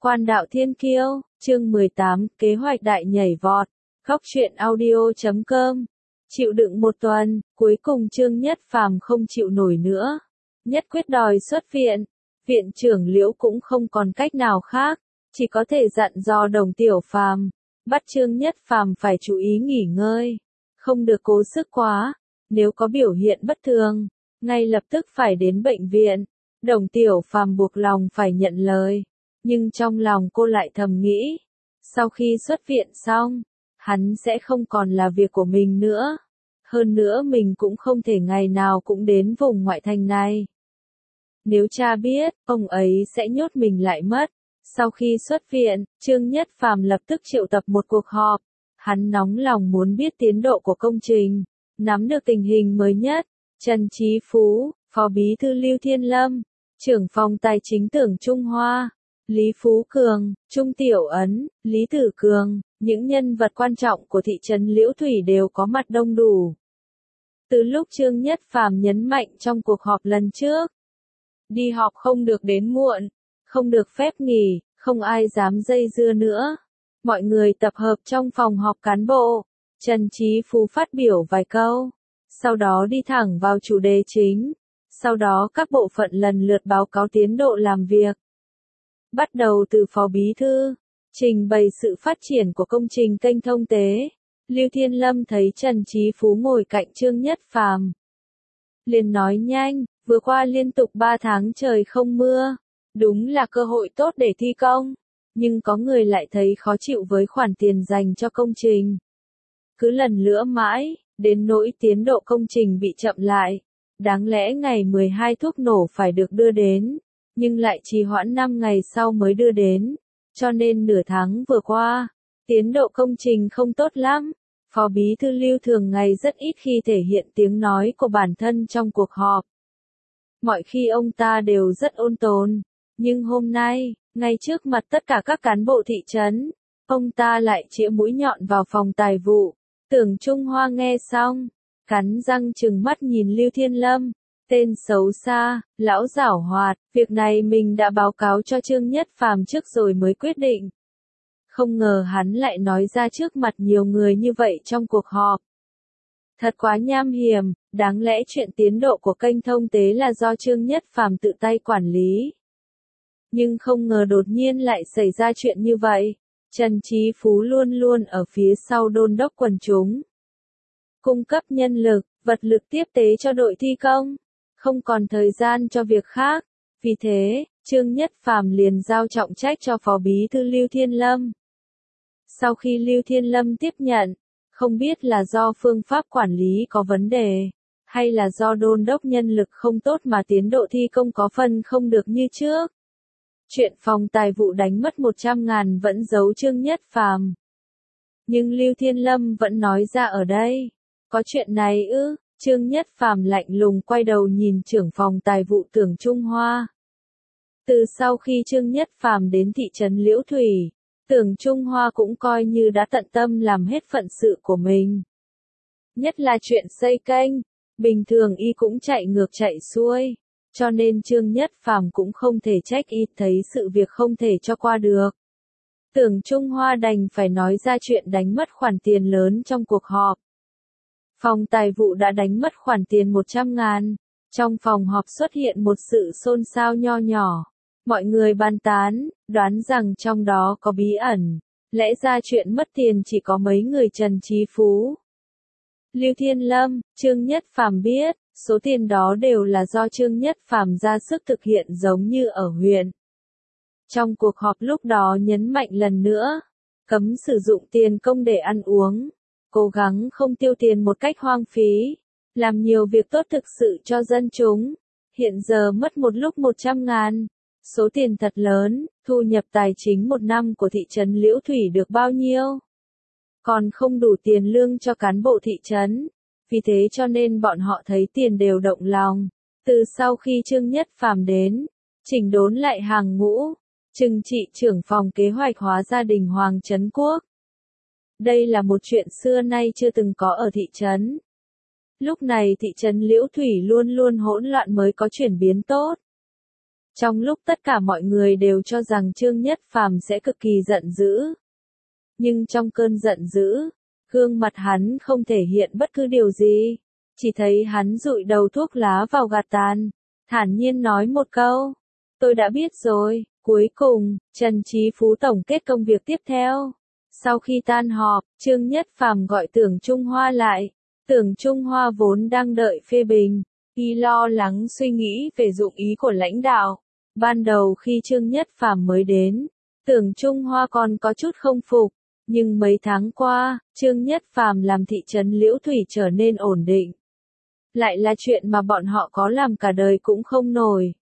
Quan đạo thiên kiêu, chương 18, kế hoạch đại nhảy vọt. Góc truyện audio.com. Chịu đựng một tuần, cuối cùng Trương Nhất Phàm không chịu nổi nữa. Nhất quyết đòi xuất viện. Viện trưởng Liễu cũng không còn cách nào khác, chỉ có thể dặn dò Đồng Tiểu Phàm, bắt Trương Nhất Phàm phải chú ý nghỉ ngơi, không được cố sức quá, nếu có biểu hiện bất thường, ngay lập tức phải đến bệnh viện. Đồng Tiểu Phàm buộc lòng phải nhận lời, nhưng trong lòng cô lại thầm nghĩ, sau khi xuất viện xong, hắn sẽ không còn là việc của mình nữa. Hơn nữa mình cũng không thể ngày nào cũng đến vùng ngoại thành này. Nếu cha biết, ông ấy sẽ nhốt mình lại mất. Sau khi xuất viện, Trương Nhất Phàm lập tức triệu tập một cuộc họp. Hắn nóng lòng muốn biết tiến độ của công trình, nắm được tình hình mới nhất. Trần Chí Phú, Phó Bí thư Lưu Thiên Lâm, trưởng phòng tài chính Tưởng Trung Hoa, Lý Phú Cường, Trung Tiểu Ấn, Lý Tử Cường, những nhân vật quan trọng của thị trấn Liễu Thủy đều có mặt đông đủ. Từ lúc Trương Nhất Phàm nhấn mạnh trong cuộc họp lần trước, đi họp không được đến muộn, không được phép nghỉ, không ai dám dây dưa nữa. Mọi người tập hợp trong phòng họp cán bộ, Trần Chí Phú phát biểu vài câu, sau đó đi thẳng vào chủ đề chính, sau đó các bộ phận lần lượt báo cáo tiến độ làm việc. Bắt đầu từ Phó Bí thư, trình bày sự phát triển của công trình kênh thông tế. Lưu Thiên Lâm thấy Trần Chí Phú ngồi cạnh Trương Nhất Phàm, liền nói nhanh, vừa qua liên tục 3 tháng trời không mưa, đúng là cơ hội tốt để thi công, nhưng có người lại thấy khó chịu với khoản tiền dành cho công trình. Cứ lần nữa mãi, đến nỗi tiến độ công trình bị chậm lại, đáng lẽ ngày 12 thuốc nổ phải được đưa đến, nhưng lại trì hoãn 5 ngày sau mới đưa đến, cho nên nửa tháng vừa qua, tiến độ công trình không tốt lắm. Phó Bí thư Lưu thường ngày rất ít khi thể hiện tiếng nói của bản thân trong cuộc họp. Mọi khi ông ta đều rất ôn tồn, nhưng hôm nay, ngay trước mặt tất cả các cán bộ thị trấn, ông ta lại chĩa mũi nhọn vào phòng tài vụ. Tưởng Trung Hoa nghe xong, cắn răng trừng mắt nhìn Lưu Thiên Lâm, tên xấu xa, lão giảo hoạt, việc này mình đã báo cáo cho Trương Nhất Phàm trước rồi mới quyết định. Không ngờ hắn lại nói ra trước mặt nhiều người như vậy trong cuộc họp. Thật quá nham hiểm, đáng lẽ chuyện tiến độ của kênh thông tế là do Trương Nhất Phàm tự tay quản lý. Nhưng không ngờ đột nhiên lại xảy ra chuyện như vậy. Trần Chí Phú luôn luôn ở phía sau đôn đốc quần chúng, cung cấp nhân lực, vật lực tiếp tế cho đội thi công, không còn thời gian cho việc khác. Vì thế, Trương Nhất Phàm liền giao trọng trách cho Phó Bí thư Lưu Thiên Lâm. Sau khi Lưu Thiên Lâm tiếp nhận, không biết là do phương pháp quản lý có vấn đề, hay là do đôn đốc nhân lực không tốt mà tiến độ thi công có phần không được như trước. Chuyện phòng tài vụ đánh mất 100.000 vẫn giấu Trương Nhất Phàm. Nhưng Lưu Thiên Lâm vẫn nói ra ở đây. Có chuyện này ư? Trương Nhất Phàm lạnh lùng quay đầu nhìn trưởng phòng tài vụ Tưởng Trung Hoa. Từ sau khi Trương Nhất Phàm đến thị trấn Liễu Thủy, Tưởng Trung Hoa cũng coi như đã tận tâm làm hết phận sự của mình. Nhất là chuyện xây kênh, bình thường y cũng chạy ngược chạy xuôi, cho nên Trương Nhất Phàm cũng không thể trách y thấy sự việc không thể cho qua được. Tưởng Trung Hoa đành phải nói ra chuyện đánh mất khoản tiền lớn trong cuộc họp. Phòng tài vụ đã đánh mất khoản tiền 100.000. Trong phòng họp xuất hiện một sự xôn xao nho nhỏ. Mọi người bàn tán, đoán rằng trong đó có bí ẩn. Lẽ ra chuyện mất tiền chỉ có mấy người Trần Chí Phú, Lưu Thiên Lâm, Trương Nhất Phàm biết, số tiền đó đều là do Trương Nhất Phàm ra sức thực hiện giống như ở huyện. Trong cuộc họp lúc đó nhấn mạnh lần nữa, cấm sử dụng tiền công để ăn uống, cố gắng không tiêu tiền một cách hoang phí, làm nhiều việc tốt thực sự cho dân chúng. Hiện giờ mất một lúc 100.000, số tiền thật lớn, thu nhập tài chính một năm của thị trấn Liễu Thủy được bao nhiêu? Còn không đủ tiền lương cho cán bộ thị trấn, vì thế cho nên bọn họ thấy tiền đều động lòng. Từ sau khi Trương Nhất Phàm đến, chỉnh đốn lại hàng ngũ, trừng trị trưởng phòng kế hoạch hóa gia đình Hoàng Trấn Quốc. Đây là một chuyện xưa nay chưa từng có ở thị trấn. Lúc này thị trấn Liễu Thủy luôn luôn hỗn loạn mới có chuyển biến tốt. Trong lúc tất cả mọi người đều cho rằng Trương Nhất Phàm sẽ cực kỳ giận dữ. Nhưng trong cơn giận dữ, gương mặt hắn không thể hiện bất cứ điều gì. Chỉ thấy hắn dụi đầu thuốc lá vào gạt tàn, thản nhiên nói một câu. Tôi đã biết rồi. Cuối cùng, Trần Chí Phú tổng kết công việc tiếp theo. Sau khi tan họp, Trương Nhất Phàm gọi Tưởng Trung Hoa lại. Tưởng Trung Hoa vốn đang đợi phê bình. Y lo lắng suy nghĩ về dụng ý của lãnh đạo. Ban đầu khi Trương Nhất Phàm mới đến, Tưởng Trung Hoa còn có chút không phục. Nhưng mấy tháng qua, Trương Nhất Phàm làm thị trấn Liễu Thủy trở nên ổn định. Lại là chuyện mà bọn họ có làm cả đời cũng không nổi.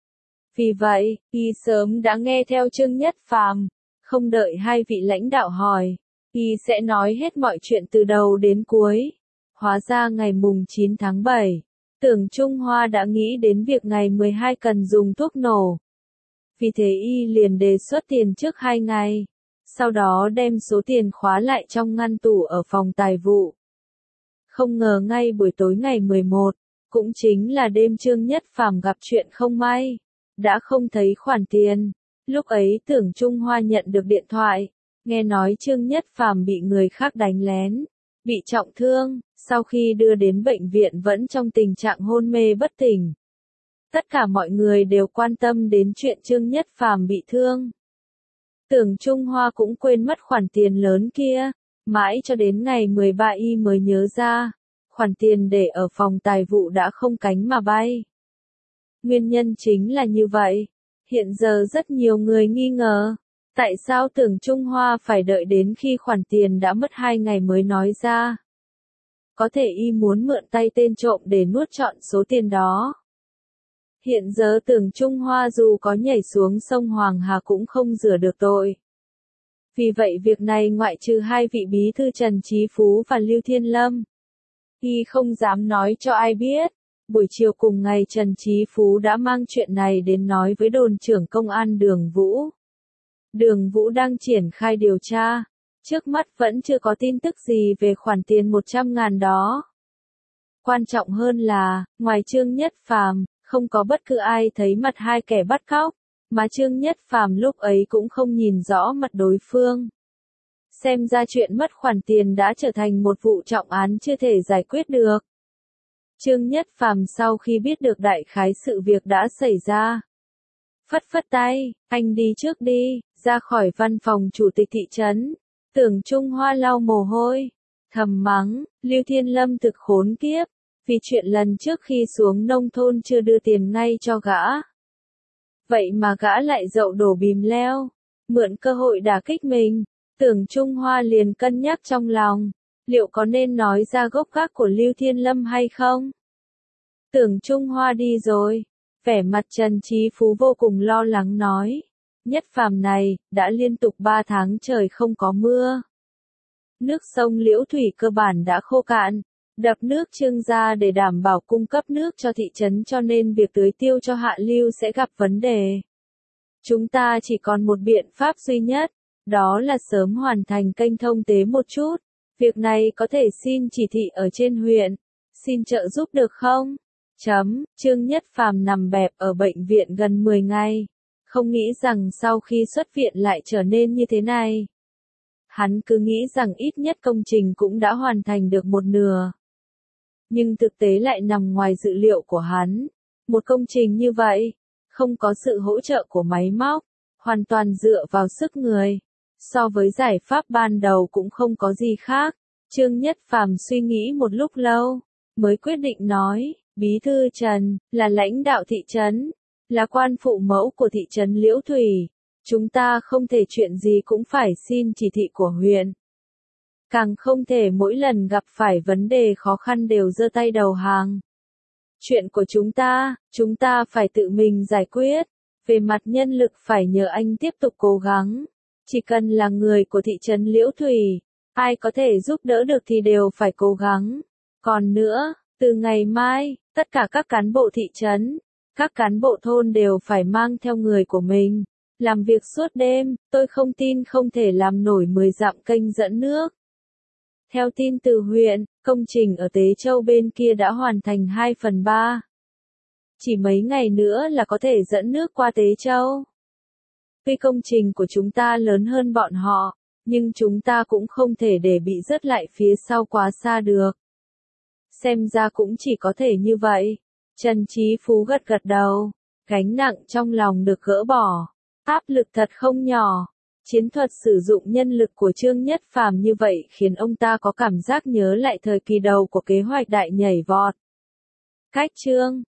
Vì vậy, y sớm đã nghe theo Trương Nhất Phàm, không đợi hai vị lãnh đạo hỏi, y sẽ nói hết mọi chuyện từ đầu đến cuối. Hóa ra ngày mùng 9 tháng 7, Tưởng Trung Hoa đã nghĩ đến việc ngày 12 cần dùng thuốc nổ. Vì thế y liền đề xuất tiền trước 2 ngày, sau đó đem số tiền khóa lại trong ngăn tủ ở phòng tài vụ. Không ngờ ngay buổi tối ngày 11, cũng chính là đêm Trương Nhất Phàm gặp chuyện không may, đã không thấy khoản tiền. Lúc ấy Tưởng Trung Hoa nhận được điện thoại, nghe nói Trương Nhất Phàm bị người khác đánh lén, bị trọng thương, sau khi đưa đến bệnh viện vẫn trong tình trạng hôn mê bất tỉnh. Tất cả mọi người đều quan tâm đến chuyện Trương Nhất Phàm bị thương. Tưởng Trung Hoa cũng quên mất khoản tiền lớn kia, mãi cho đến ngày 13 y mới nhớ ra, khoản tiền để ở phòng tài vụ đã không cánh mà bay. Nguyên nhân chính là như vậy. Hiện giờ rất nhiều người nghi ngờ, tại sao Tưởng Trung Hoa phải đợi đến khi khoản tiền đã mất 2 ngày mới nói ra. Có thể y muốn mượn tay tên trộm để nuốt trọn số tiền đó. Hiện giờ Tưởng Trung Hoa dù có nhảy xuống sông Hoàng Hà cũng không rửa được tội. Vì vậy việc này ngoại trừ hai vị bí thư Trần Chí Phú và Lưu Thiên Lâm, y không dám nói cho ai biết. Buổi chiều cùng ngày Trần Chí Phú đã mang chuyện này đến nói với đồn trưởng công an Đường Vũ. Đường Vũ đang triển khai điều tra. Trước mắt vẫn chưa có tin tức gì về khoản tiền 100.000 đó. Quan trọng hơn là, ngoài Trương Nhất Phàm, không có bất cứ ai thấy mặt hai kẻ bắt cóc, mà Trương Nhất Phàm lúc ấy cũng không nhìn rõ mặt đối phương. Xem ra chuyện mất khoản tiền đã trở thành một vụ trọng án chưa thể giải quyết được. Trương Nhất Phàm sau khi biết được đại khái sự việc đã xảy ra, phất phất tay, anh đi trước đi, ra khỏi văn phòng chủ tịch thị trấn. Tưởng Trung Hoa lau mồ hôi, thầm mắng, Lưu Thiên Lâm thực khốn kiếp, vì chuyện lần trước khi xuống nông thôn chưa đưa tiền ngay cho gã. Vậy mà gã lại dậu đổ bìm leo, mượn cơ hội đả kích mình. Tưởng Trung Hoa liền cân nhắc trong lòng, liệu có nên nói ra gốc gác của Lưu Thiên Lâm hay không? Tưởng Trung Hoa đi rồi, vẻ mặt Trần Chí Phú vô cùng lo lắng nói. Nhất Phàm này, đã liên tục 3 tháng trời không có mưa. Nước sông Liễu Thủy cơ bản đã khô cạn, đập nước Trương ra để đảm bảo cung cấp nước cho thị trấn cho nên việc tưới tiêu cho hạ lưu sẽ gặp vấn đề. Chúng ta chỉ còn một biện pháp duy nhất, đó là sớm hoàn thành kênh thông tế một chút. Việc này có thể xin chỉ thị ở trên huyện, xin trợ giúp được không? Trương Nhất Phàm nằm bẹp ở bệnh viện gần 10 ngày. Không nghĩ rằng sau khi xuất viện lại trở nên như thế này. Hắn cứ nghĩ rằng ít nhất công trình cũng đã hoàn thành được một nửa. Nhưng thực tế lại nằm ngoài dự liệu của hắn. Một công trình như vậy, không có sự hỗ trợ của máy móc, hoàn toàn dựa vào sức người. So với giải pháp ban đầu cũng không có gì khác. Trương Nhất Phàm suy nghĩ một lúc lâu, mới quyết định nói, Bí thư Trần, là lãnh đạo thị trấn, là quan phụ mẫu của thị trấn Liễu Thủy. Chúng ta không thể chuyện gì cũng phải xin chỉ thị của huyện. Càng không thể mỗi lần gặp phải vấn đề khó khăn đều giơ tay đầu hàng. Chuyện của chúng ta phải tự mình giải quyết. Về mặt nhân lực phải nhờ anh tiếp tục cố gắng. Chỉ cần là người của thị trấn Liễu Thủy, ai có thể giúp đỡ được thì đều phải cố gắng. Còn nữa, từ ngày mai, tất cả các cán bộ thị trấn, các cán bộ thôn đều phải mang theo người của mình. Làm việc suốt đêm, tôi không tin không thể làm nổi 10 dặm kênh dẫn nước. Theo tin từ huyện, công trình ở Tế Châu bên kia đã hoàn thành 2/3. Chỉ mấy ngày nữa là có thể dẫn nước qua Tế Châu. Tuy công trình của chúng ta lớn hơn bọn họ, nhưng chúng ta cũng không thể để bị rớt lại phía sau quá xa được. Xem ra cũng chỉ có thể như vậy. Trần Chí Phú gật gật đầu. Gánh nặng trong lòng được gỡ bỏ. Áp lực thật không nhỏ. Chiến thuật sử dụng nhân lực của Trương Nhất Phàm như vậy khiến ông ta có cảm giác nhớ lại thời kỳ đầu của kế hoạch đại nhảy vọt. Cách Trương